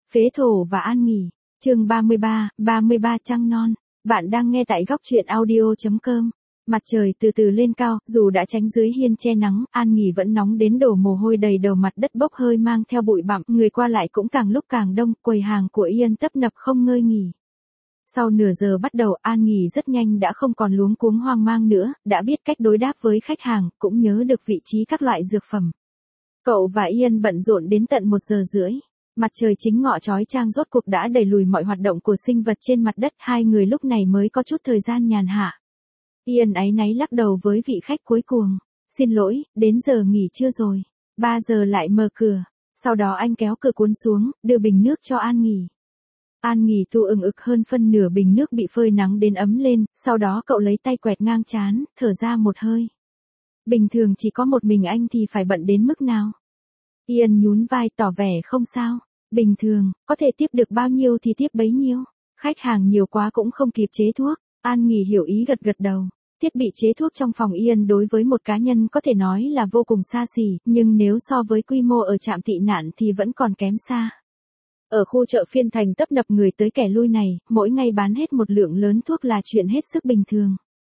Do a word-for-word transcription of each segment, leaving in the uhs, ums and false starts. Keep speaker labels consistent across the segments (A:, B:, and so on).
A: Phế thổ và An Nghỉ. Chương ba mươi ba, ba mươi ba trăng non. Bạn đang nghe tại góc truyện audio chấm com. Mặt trời từ từ lên cao, dù đã tránh dưới hiên che nắng, An Nghỉ vẫn nóng đến đổ mồ hôi đầy đầu, mặt đất bốc hơi mang theo bụi bặm, người qua lại cũng càng lúc càng đông, quầy hàng của Ian tấp nập không ngơi nghỉ. Sau nửa giờ bắt đầu, An Nghỉ rất nhanh đã không còn luống cuống hoang mang nữa, đã biết cách đối đáp với khách hàng, cũng nhớ được vị trí các loại dược phẩm. Cậu và Ian bận rộn đến tận một giờ rưỡi. Mặt trời chính ngọ chói chang rốt cuộc đã đẩy lùi mọi hoạt động của sinh vật trên mặt đất, hai người lúc này mới có chút thời gian nhàn hạ. Ian áy náy lắc đầu với vị khách cuối cùng. Xin lỗi, đến giờ nghỉ trưa rồi. Ba giờ lại mở cửa. Sau đó anh kéo cửa cuốn xuống, đưa bình nước cho An Nghỉ. An Nghỉ tu ừng ực hơn phân nửa bình nước bị phơi nắng đến ấm lên, sau đó cậu lấy tay quẹt ngang trán, thở ra một hơi. Bình thường chỉ có một mình anh thì phải bận đến mức nào? Ian nhún vai tỏ vẻ không sao. Bình thường, có thể tiếp được bao nhiêu thì tiếp bấy nhiêu. Khách hàng nhiều quá cũng không kịp chế thuốc. An Nghỉ hiểu ý gật gật đầu. Thiết bị chế thuốc trong phòng Ian đối với một cá nhân có thể nói là vô cùng xa xỉ, nhưng nếu so với quy mô ở trạm tị nạn thì vẫn còn kém xa. Ở khu chợ phiên thành tấp nập người tới kẻ lui này, mỗi ngày bán hết một lượng lớn thuốc là chuyện hết sức bình thường.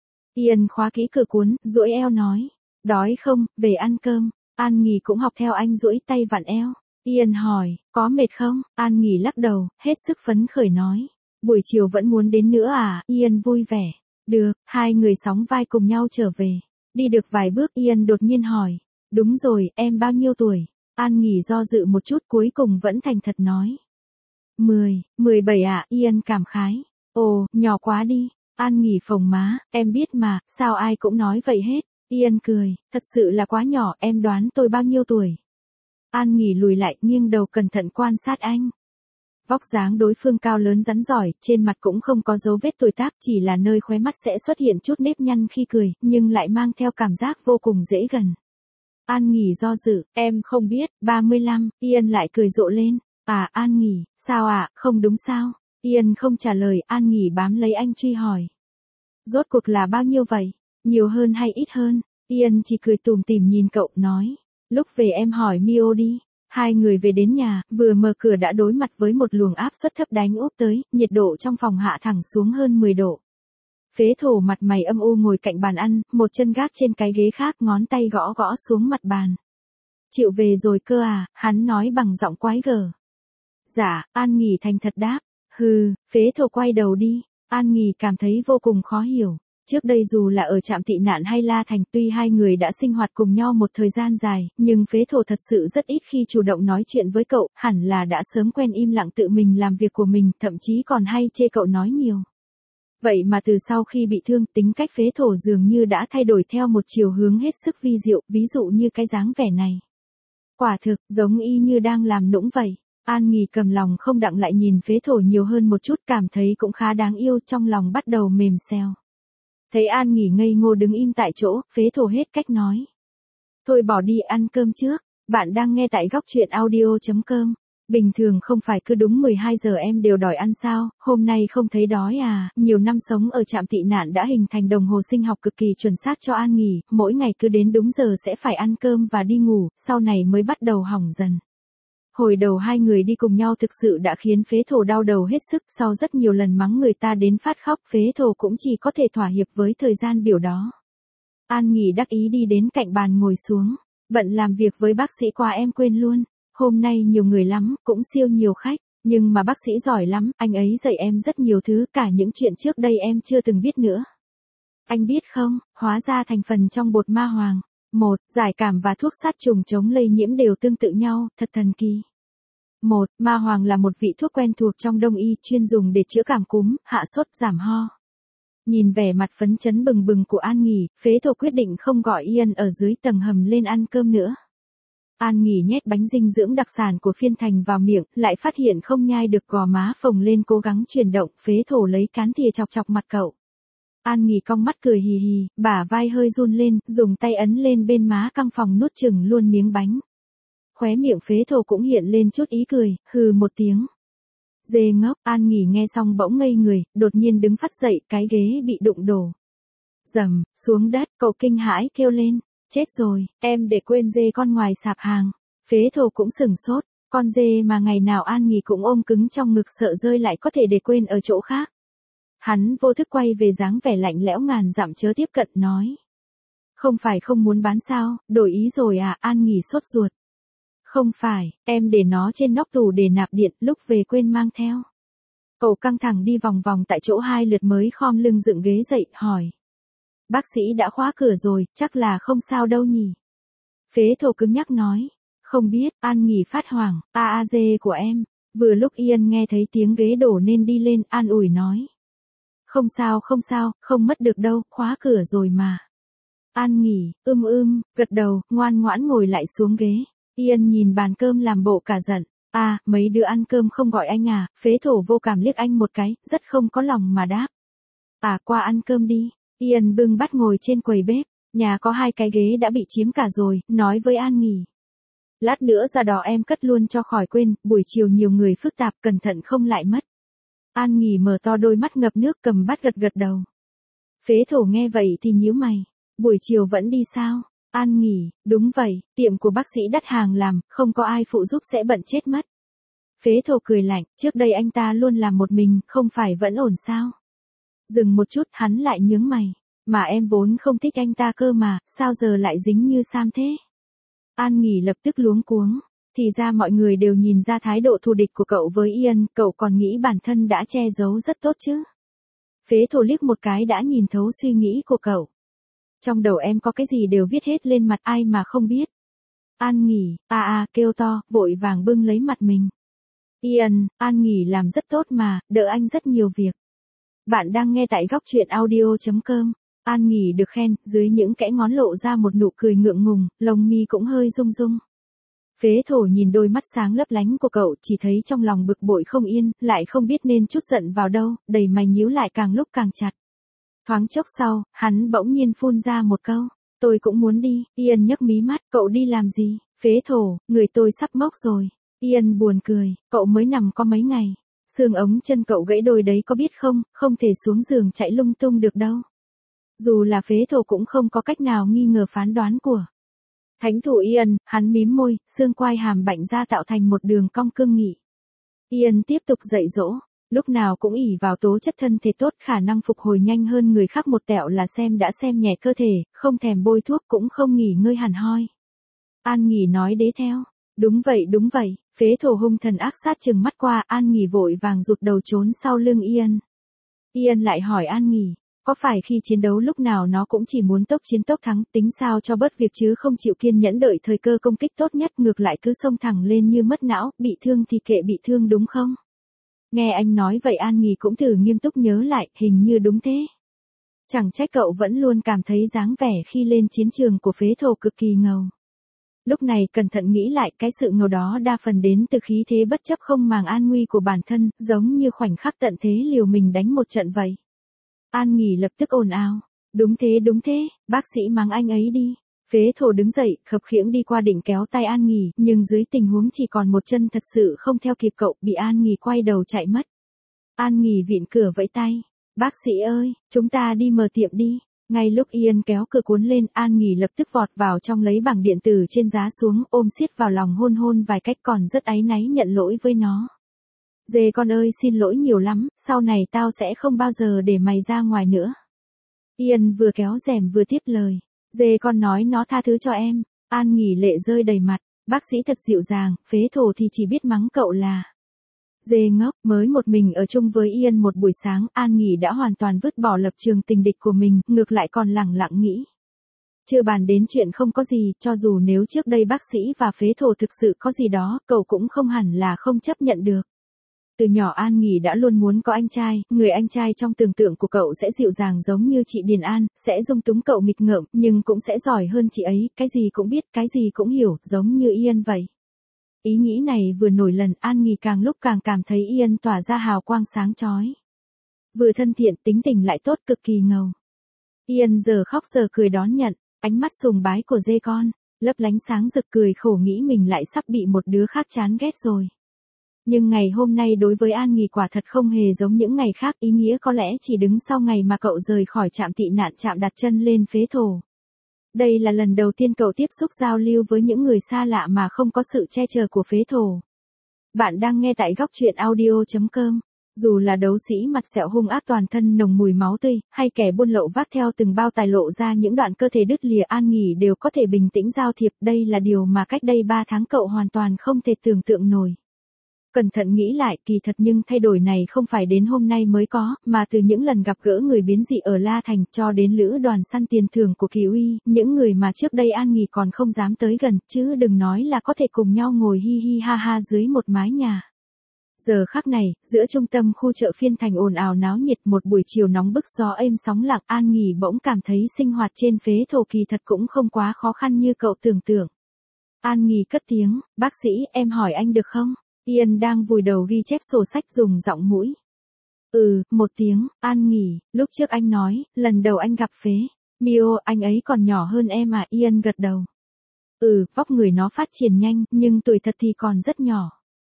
A: Ian khóa kỹ cửa cuốn, duỗi eo nói. Đói không, về ăn cơm. An Nghỉ cũng học theo anh duỗi tay vặn eo. Ian hỏi, có mệt không? An Nghỉ lắc đầu, hết sức phấn khởi nói. Buổi chiều vẫn muốn đến nữa à? Ian vui vẻ. Được, hai người sóng vai cùng nhau trở về. Đi được vài bước Ian đột nhiên hỏi. Đúng rồi, em bao nhiêu tuổi? An Nghỉ do dự một chút cuối cùng vẫn thành thật nói. Mười, mười bảy ạ, Ian cảm khái. Ồ, nhỏ quá đi. An Nghỉ phồng má, em biết mà, sao ai cũng nói vậy hết. Ian cười, thật sự là quá nhỏ, em đoán tôi bao nhiêu tuổi? An Nghỉ lùi lại, nghiêng đầu cẩn thận quan sát anh. Vóc dáng đối phương cao lớn rắn giỏi, trên mặt cũng không có dấu vết tuổi tác, chỉ là nơi khóe mắt sẽ xuất hiện chút nếp nhăn khi cười, nhưng lại mang theo cảm giác vô cùng dễ gần. An Nghỉ do dự, em không biết, ba mươi lăm, Ian lại cười rộ lên. À, An Nghỉ, sao ạ, à, không đúng sao? Ian không trả lời, An Nghỉ bám lấy anh truy hỏi. Rốt cuộc là bao nhiêu vậy? Nhiều hơn hay ít hơn? Ian chỉ cười tủm tỉm nhìn cậu, nói. Lúc về em hỏi Mio đi. Hai người về đến nhà, vừa mở cửa đã đối mặt với một luồng áp suất thấp đánh úp tới, nhiệt độ trong phòng hạ thẳng xuống hơn mười độ. Phế thổ mặt mày âm u ngồi cạnh bàn ăn, một chân gác trên cái ghế khác, ngón tay gõ gõ xuống mặt bàn. Chịu về rồi cơ à, hắn nói bằng giọng quái gở. Dạ, An Nghỉ thành thật đáp. Hừ, phế thổ quay đầu đi. An Nghỉ cảm thấy vô cùng khó hiểu. Trước đây dù là ở trạm tị nạn hay La Thành, tuy hai người đã sinh hoạt cùng nhau một thời gian dài, nhưng phế thổ thật sự rất ít khi chủ động nói chuyện với cậu, hẳn là đã sớm quen im lặng tự mình làm việc của mình, thậm chí còn hay chê cậu nói nhiều. Vậy mà từ sau khi bị thương, tính cách phế thổ dường như đã thay đổi theo một chiều hướng hết sức vi diệu, ví dụ như cái dáng vẻ này. Quả thực, giống y như đang làm nũng vậy. An Nghỉ cầm lòng không đặng lại nhìn phế thổ nhiều hơn một chút, cảm thấy cũng khá đáng yêu, trong lòng bắt đầu mềm xèo. Thấy An Nghỉ ngây ngô đứng im tại chỗ, phế thổ hết cách nói. Thôi bỏ đi ăn cơm trước, bạn đang nghe tại góc truyện audio chấm com. Bình thường không phải cứ đúng mười hai giờ em đều đòi ăn sao, hôm nay không thấy đói à? Nhiều năm sống ở trạm tị nạn đã hình thành đồng hồ sinh học cực kỳ chuẩn xác cho An Nghỉ, mỗi ngày cứ đến đúng giờ sẽ phải ăn cơm và đi ngủ, sau này mới bắt đầu hỏng dần. Hồi đầu hai người đi cùng nhau thực sự đã khiến phế thổ đau đầu hết sức, sau rất nhiều lần mắng người ta đến phát khóc, phế thổ cũng chỉ có thể thỏa hiệp với thời gian biểu đó. An Nghỉ đắc ý đi đến cạnh bàn ngồi xuống. Bận làm việc với bác sĩ qua em quên luôn. Hôm nay nhiều người lắm, cũng siêu nhiều khách, nhưng mà bác sĩ giỏi lắm, anh ấy dạy em rất nhiều thứ, cả những chuyện trước đây em chưa từng biết nữa. Anh biết không, hóa ra thành phần trong bột ma hoàng. Một, giải cảm và thuốc sát trùng chống lây nhiễm đều tương tự nhau, thật thần kỳ. Một, ma hoàng là một vị thuốc quen thuộc trong đông y, chuyên dùng để chữa cảm cúm, hạ sốt, giảm ho. Nhìn vẻ mặt phấn chấn bừng bừng của An Nghỉ, phế thổ quyết định không gọi Ian ở dưới tầng hầm lên ăn cơm nữa. An Nghỉ nhét bánh dinh dưỡng đặc sản của phiên thành vào miệng, lại phát hiện không nhai được, gò má phồng lên cố gắng chuyển động, phế thổ lấy cán thìa chọc chọc mặt cậu. An Nghỉ cong mắt cười hì hì, bả vai hơi run lên, dùng tay ấn lên bên má căng phòng nuốt chừng luôn miếng bánh. Khóe miệng phế thổ cũng hiện lên chút ý cười, hừ một tiếng. Dê ngốc, An Nghỉ nghe xong bỗng ngây người, đột nhiên đứng phắt dậy, cái ghế bị đụng đổ. Dầm, xuống đất, cậu kinh hãi kêu lên. Chết rồi, em để quên dê con ngoài sạp hàng. Phế thổ cũng sửng sốt. Con dê mà ngày nào An Nghỉ cũng ôm cứng trong ngực sợ rơi lại có thể để quên ở chỗ khác. Hắn vô thức quay về dáng vẻ lạnh lẽo ngàn dặm chớ tiếp cận nói. Không phải không muốn bán sao, đổi ý rồi à, An Nghỉ sốt ruột. Không phải, em để nó trên nóc tủ để nạp điện, lúc về quên mang theo. Cậu căng thẳng đi vòng vòng tại chỗ hai lượt mới khom lưng dựng ghế dậy, hỏi. Bác sĩ đã khóa cửa rồi, chắc là không sao đâu nhỉ. Phế thổ cứng nhắc nói. Không biết, An Nghỉ phát hoảng, a a dê của em. Vừa lúc Ian nghe thấy tiếng ghế đổ nên đi lên, an ủi nói. Không sao không sao, không mất được đâu, khóa cửa rồi mà. An Nghỉ, ưm ưm, gật đầu, ngoan ngoãn ngồi lại xuống ghế. Ian nhìn bàn cơm làm bộ cả giận. À, mấy đứa ăn cơm không gọi anh à, phế thổ vô cảm liếc anh một cái, rất không có lòng mà đáp. À, qua ăn cơm đi. Ian bưng bát ngồi trên quầy bếp, nhà có hai cái ghế đã bị chiếm cả rồi, nói với An Nghỉ. Lát nữa ra đó em cất luôn cho khỏi quên, buổi chiều nhiều người phức tạp cẩn thận không lại mất. An Nghỉ mở to đôi mắt ngập nước cầm bát gật gật đầu. Phế thổ nghe vậy thì nhíu mày, buổi chiều vẫn đi sao? An Nghỉ, đúng vậy, tiệm của bác sĩ đắt hàng làm, không có ai phụ giúp sẽ bận chết mất. Phế thổ cười lạnh, trước đây anh ta luôn làm một mình, không phải vẫn ổn sao? Dừng một chút hắn lại nhướng mày, mà em vốn không thích anh ta cơ mà, sao giờ lại dính như Sam thế? An Nghỉ lập tức luống cuống, thì ra mọi người đều nhìn ra thái độ thù địch của cậu với Ian, cậu còn nghĩ bản thân đã che giấu rất tốt chứ. Phế thổ liếc một cái đã nhìn thấu suy nghĩ của cậu. Trong đầu em có cái gì đều viết hết lên mặt ai mà không biết. An Nghỉ, a a kêu to, vội vàng bưng lấy mặt mình. Ian, An Nghỉ làm rất tốt mà, đỡ anh rất nhiều việc. Bạn đang nghe tại góc truyện audio chấm com. An Nghỉ được khen, dưới những kẽ ngón lộ ra một nụ cười ngượng ngùng, lông mi cũng hơi rung rung. Phế thổ nhìn đôi mắt sáng lấp lánh của cậu, chỉ thấy trong lòng bực bội không yên, lại không biết nên trút giận vào đâu, đầy mày nhíu lại càng lúc càng chặt. Thoáng chốc sau, hắn bỗng nhiên phun ra một câu, tôi cũng muốn đi. Ian nhấc mí mắt, cậu đi làm gì? Phế thổ, người tôi sắp mốc rồi. Ian buồn cười, cậu mới nằm có mấy ngày. Xương ống chân cậu gãy đôi đấy có biết không, không thể xuống giường chạy lung tung được đâu. Dù là phế thổ cũng không có cách nào nghi ngờ phán đoán của thánh thủ Ian, hắn mím môi, xương quai hàm bạnh ra tạo thành một đường cong cương nghị. Ian tiếp tục dạy dỗ, lúc nào cũng ỷ vào tố chất thân thể tốt khả năng phục hồi nhanh hơn người khác một tẹo là xem đã xem nhẹ cơ thể, không thèm bôi thuốc cũng không nghỉ ngơi hẳn hoi. An Nghỉ nói đế theo, đúng vậy đúng vậy, phế thổ hung thần ác sát chừng mắt qua, An Nghỉ vội vàng rụt đầu trốn sau lưng Ian. Ian lại hỏi An Nghỉ. Có phải khi chiến đấu lúc nào nó cũng chỉ muốn tốc chiến tốc thắng, tính sao cho bớt việc chứ không chịu kiên nhẫn đợi thời cơ công kích tốt nhất, ngược lại cứ xông thẳng lên như mất não, bị thương thì kệ bị thương đúng không? Nghe anh nói vậy An Nghỉ cũng thử nghiêm túc nhớ lại, hình như đúng thế. Chẳng trách cậu vẫn luôn cảm thấy dáng vẻ khi lên chiến trường của phế thổ cực kỳ ngầu. Lúc này cẩn thận nghĩ lại, cái sự ngầu đó đa phần đến từ khí thế bất chấp không màng an nguy của bản thân, giống như khoảnh khắc tận thế liều mình đánh một trận vậy. An Nghỉ lập tức ồn ào. Đúng thế đúng thế, bác sĩ mắng anh ấy đi. Phế thổ đứng dậy, khập khiễng đi qua định kéo tay An Nghỉ, nhưng dưới tình huống chỉ còn một chân thật sự không theo kịp cậu, bị An Nghỉ quay đầu chạy mất. An Nghỉ vịn cửa vẫy tay. Bác sĩ ơi, chúng ta đi mở tiệm đi. Ngay lúc Ian kéo cửa cuốn lên, An Nghỉ lập tức vọt vào trong lấy bảng điện tử trên giá xuống, ôm siết vào lòng hôn hôn vài cách còn rất áy náy nhận lỗi với nó. Dê con ơi xin lỗi nhiều lắm, sau này tao sẽ không bao giờ để mày ra ngoài nữa. Ian vừa kéo rèm vừa tiếp lời. Dê con nói nó tha thứ cho em. An Nghỉ lệ rơi đầy mặt. Bác sĩ thật dịu dàng, phế thổ thì chỉ biết mắng cậu là dê ngốc. Mới một mình ở chung với Ian một buổi sáng, An Nghỉ đã hoàn toàn vứt bỏ lập trường tình địch của mình, ngược lại còn lẳng lặng nghĩ. Chưa bàn đến chuyện không có gì, cho dù nếu trước đây bác sĩ và phế thổ thực sự có gì đó, cậu cũng không hẳn là không chấp nhận được. Từ nhỏ An Nghỉ đã luôn muốn có anh trai, người anh trai trong tưởng tượng của cậu sẽ dịu dàng giống như chị Điền An, sẽ dung túng cậu nghịch ngợm, nhưng cũng sẽ giỏi hơn chị ấy, cái gì cũng biết, cái gì cũng hiểu, giống như Ian vậy. Ý nghĩ này vừa nổi lần, An Nghỉ càng lúc càng cảm thấy Ian tỏa ra hào quang sáng chói. Vừa thân thiện, tính tình lại tốt, cực kỳ ngầu. Ian giờ khóc giờ cười đón nhận, ánh mắt sùng bái của dê con, lấp lánh sáng rực, cười khổ nghĩ mình lại sắp bị một đứa khác chán ghét rồi. Nhưng ngày hôm nay đối với An Nghỉ quả thật không hề giống những ngày khác, ý nghĩa có lẽ chỉ đứng sau ngày mà cậu rời khỏi trạm tị nạn, chạm đặt chân lên phế thổ. Đây là lần đầu tiên cậu tiếp xúc giao lưu với những người xa lạ mà không có sự che chở của phế thổ. Bạn đang nghe tại góc truyện audio chấm com. Dù là đấu sĩ mặt sẹo hung ác toàn thân nồng mùi máu tươi, hay kẻ buôn lậu vác theo từng bao tài lộ ra những đoạn cơ thể đứt lìa, An Nghỉ đều có thể bình tĩnh giao thiệp. Đây là điều mà cách đây ba tháng cậu hoàn toàn không thể tưởng tượng nổi. Cẩn thận nghĩ lại, kỳ thật nhưng thay đổi này không phải đến hôm nay mới có, mà từ những lần gặp gỡ người biến dị ở La Thành cho đến lữ đoàn săn tiền thưởng của Kỳ Uy, những người mà trước đây An Nghỉ còn không dám tới gần, chứ đừng nói là có thể cùng nhau ngồi hi hi ha ha dưới một mái nhà. Giờ khắc này, giữa trung tâm khu chợ phiên thành ồn ào náo nhiệt, một buổi chiều nóng bức gió êm sóng lặng, An Nghỉ bỗng cảm thấy sinh hoạt trên phế thổ kỳ thật cũng không quá khó khăn như cậu tưởng tượng. An Nghỉ cất tiếng, bác sĩ, em hỏi anh được không? Ian đang vùi đầu ghi chép sổ sách dùng giọng mũi. Ừ, một tiếng, An Nghỉ, lúc trước anh nói, lần đầu anh gặp phế. Mio, anh ấy còn nhỏ hơn em à? Ian gật đầu. Ừ, vóc người nó phát triển nhanh, nhưng tuổi thật thì còn rất nhỏ.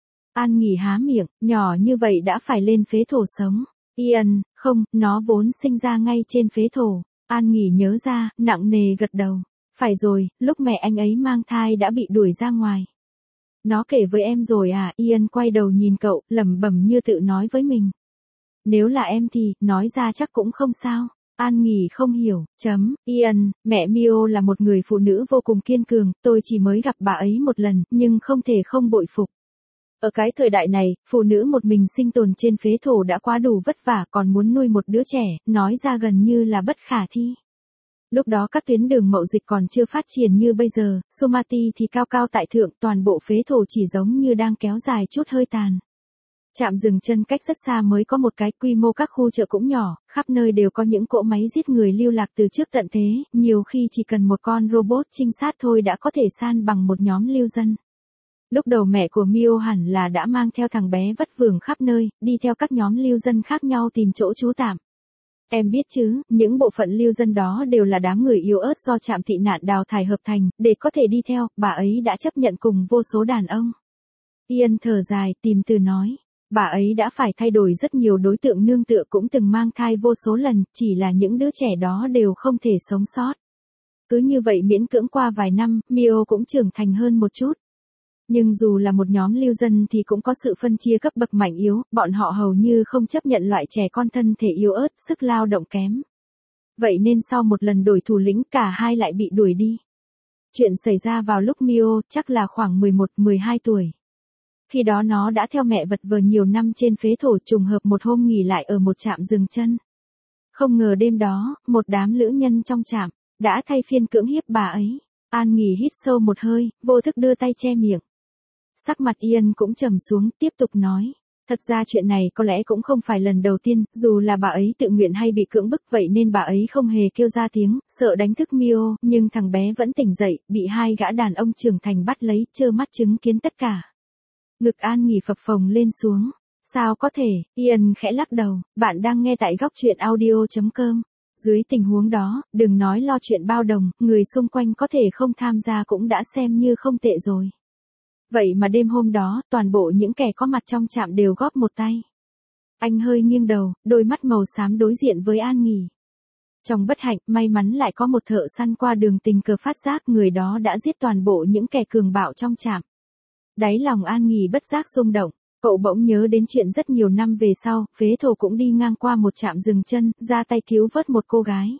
A: An Nghỉ há miệng, nhỏ như vậy đã phải lên phế thổ sống. Ian, không, nó vốn sinh ra ngay trên phế thổ. An Nghỉ nhớ ra, nặng nề gật đầu. Phải rồi, lúc mẹ anh ấy mang thai đã bị đuổi ra ngoài. Nó kể với em rồi à? Ian quay đầu nhìn cậu, lẩm bẩm như tự nói với mình. Nếu là em thì, nói ra chắc cũng không sao. An Nghỉ không hiểu, chấm, Ian, mẹ Mio là một người phụ nữ vô cùng kiên cường, tôi chỉ mới gặp bà ấy một lần, nhưng không thể không bội phục. Ở cái thời đại này, phụ nữ một mình sinh tồn trên phế thổ đã quá đủ vất vả, còn muốn nuôi một đứa trẻ, nói ra gần như là bất khả thi. Lúc đó các tuyến đường mậu dịch còn chưa phát triển như bây giờ, Sumati thì cao cao tại thượng, toàn bộ phế thổ chỉ giống như đang kéo dài chút hơi tàn. Trạm dừng chân cách rất xa mới có một cái, quy mô các khu chợ cũng nhỏ, khắp nơi đều có những cỗ máy giết người lưu lạc từ trước tận thế, nhiều khi chỉ cần một con robot trinh sát thôi đã có thể san bằng một nhóm lưu dân. Lúc đầu mẹ của Mio hẳn là đã mang theo thằng bé vất vưởng khắp nơi, đi theo các nhóm lưu dân khác nhau tìm chỗ trú tạm. Em biết chứ, những bộ phận lưu dân đó đều là đám người yếu ớt do trạm tị nạn đào thải hợp thành, để có thể đi theo, bà ấy đã chấp nhận cùng vô số đàn ông. Ian thở dài, tìm từ nói. Bà ấy đã phải thay đổi rất nhiều đối tượng nương tựa, cũng từng mang thai vô số lần, chỉ là những đứa trẻ đó đều không thể sống sót. Cứ như vậy miễn cưỡng qua vài năm, Mio cũng trưởng thành hơn một chút. Nhưng dù là một nhóm lưu dân thì cũng có sự phân chia cấp bậc mạnh yếu, bọn họ hầu như không chấp nhận loại trẻ con thân thể yếu ớt, sức lao động kém. Vậy nên sau một lần đổi thủ lĩnh, cả hai lại bị đuổi đi. Chuyện xảy ra vào lúc Mio chắc là khoảng mười một mười hai tuổi. Khi đó nó đã theo mẹ vật vờ nhiều năm trên phế thổ, trùng hợp một hôm nghỉ lại ở một trạm dừng chân. Không ngờ đêm đó, một đám lữ nhân trong trạm đã thay phiên cưỡng hiếp bà ấy. An Nghỉ hít sâu một hơi, vô thức đưa tay che miệng. Sắc mặt Ian cũng trầm xuống, tiếp tục nói. Thật ra chuyện này có lẽ cũng không phải lần đầu tiên, dù là bà ấy tự nguyện hay bị cưỡng bức, vậy nên bà ấy không hề kêu ra tiếng, sợ đánh thức Mio, nhưng thằng bé vẫn tỉnh dậy, bị hai gã đàn ông trưởng thành bắt lấy, trơ mắt chứng kiến tất cả. Ngực An Nghỉ phập phồng lên xuống. Sao có thể? Ian khẽ lắc đầu. Bạn đang nghe tại góc truyện audio chấm com. Dưới tình huống đó, đừng nói lo chuyện bao đồng, người xung quanh có thể không tham gia cũng đã xem như không tệ rồi. Vậy mà đêm hôm đó, toàn bộ những kẻ có mặt trong trạm đều góp một tay. Anh hơi nghiêng đầu, đôi mắt màu xám đối diện với An Nghỉ. Trong bất hạnh, may mắn lại có một thợ săn qua đường tình cờ phát giác, người đó đã giết toàn bộ những kẻ cường bạo trong trạm. Đáy lòng An Nghỉ bất giác rung động, cậu bỗng nhớ đến chuyện rất nhiều năm về sau, phế thổ cũng đi ngang qua một trạm dừng chân, ra tay cứu vớt một cô gái.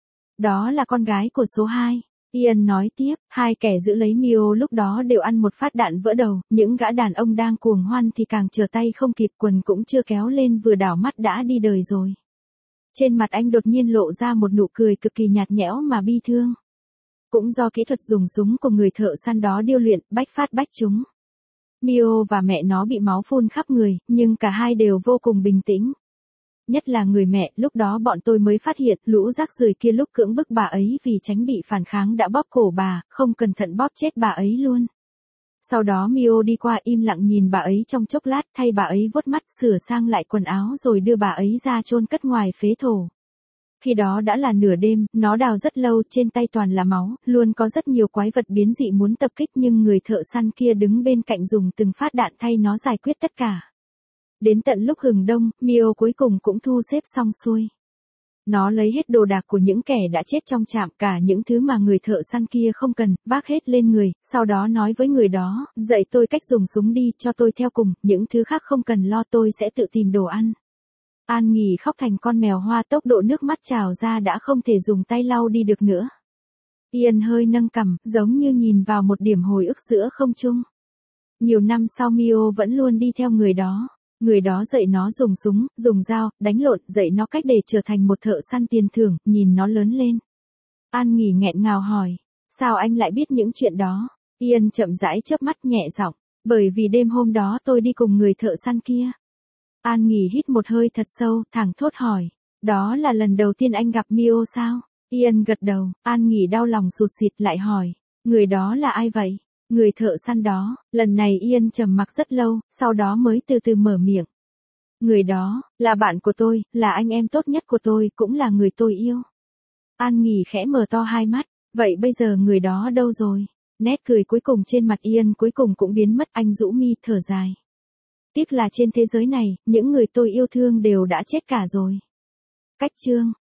A: Đó là con gái của số hai. Ian nói tiếp, hai kẻ giữ lấy Mio lúc đó đều ăn một phát đạn vỡ đầu, những gã đàn ông đang cuồng hoan thì càng trở tay không kịp, quần cũng chưa kéo lên vừa đảo mắt đã đi đời rồi. Trên mặt anh đột nhiên lộ ra một nụ cười cực kỳ nhạt nhẽo mà bi thương. Cũng do kỹ thuật dùng súng của người thợ săn đó điêu luyện, bách phát bách trúng. Mio và mẹ nó bị máu phun khắp người, nhưng cả hai đều vô cùng bình tĩnh. Nhất là người mẹ, lúc đó bọn tôi mới phát hiện, lũ rác rưởi kia lúc cưỡng bức bà ấy vì tránh bị phản kháng đã bóp cổ bà, không cẩn thận bóp chết bà ấy luôn. Sau đó Mio đi qua im lặng nhìn bà ấy trong chốc lát, thay bà ấy vuốt mắt, sửa sang lại quần áo rồi đưa bà ấy ra chôn cất ngoài phế thổ. Khi đó đã là nửa đêm, nó đào rất lâu, trên tay toàn là máu, luôn có rất nhiều quái vật biến dị muốn tập kích, nhưng người thợ săn kia đứng bên cạnh dùng từng phát đạn thay nó giải quyết tất cả. Đến tận lúc hừng đông, Mio cuối cùng cũng thu xếp xong xuôi. Nó lấy hết đồ đạc của những kẻ đã chết trong trạm, cả những thứ mà người thợ săn kia không cần, vác hết lên người, sau đó nói với người đó, dạy tôi cách dùng súng đi, cho tôi theo cùng, những thứ khác không cần lo, tôi sẽ tự tìm đồ ăn. An Nghì khóc thành con mèo hoa, tốc độ nước mắt trào ra đã không thể dùng tay lau đi được nữa. Ian hơi nâng cằm, giống như nhìn vào một điểm hồi ức giữa không trung. Nhiều năm sau Mio vẫn luôn đi theo người đó. Người đó dạy nó dùng súng, dùng dao, đánh lộn, dạy nó cách để trở thành một thợ săn tiền thưởng, nhìn nó lớn lên. An Nghì nghẹn ngào hỏi, sao anh lại biết những chuyện đó? Ian chậm rãi chớp mắt nhẹ giọng, bởi vì đêm hôm đó tôi đi cùng người thợ săn kia. An Nghì hít một hơi thật sâu, thẳng thốt hỏi, đó là lần đầu tiên anh gặp Mio sao? Ian gật đầu, An Nghì đau lòng sụt sịt lại hỏi, người đó là ai vậy? Người thợ săn đó. Lần này Ian trầm mặc rất lâu, sau đó mới từ từ mở miệng. Người đó, là bạn của tôi, là anh em tốt nhất của tôi, cũng là người tôi yêu. An Nghì khẽ mở to hai mắt, vậy bây giờ người đó đâu rồi? Nét cười cuối cùng trên mặt Ian cuối cùng cũng biến mất, anh rũ mi thở dài. Tiếc là trên thế giới này, những người tôi yêu thương đều đã chết cả rồi. Cách chương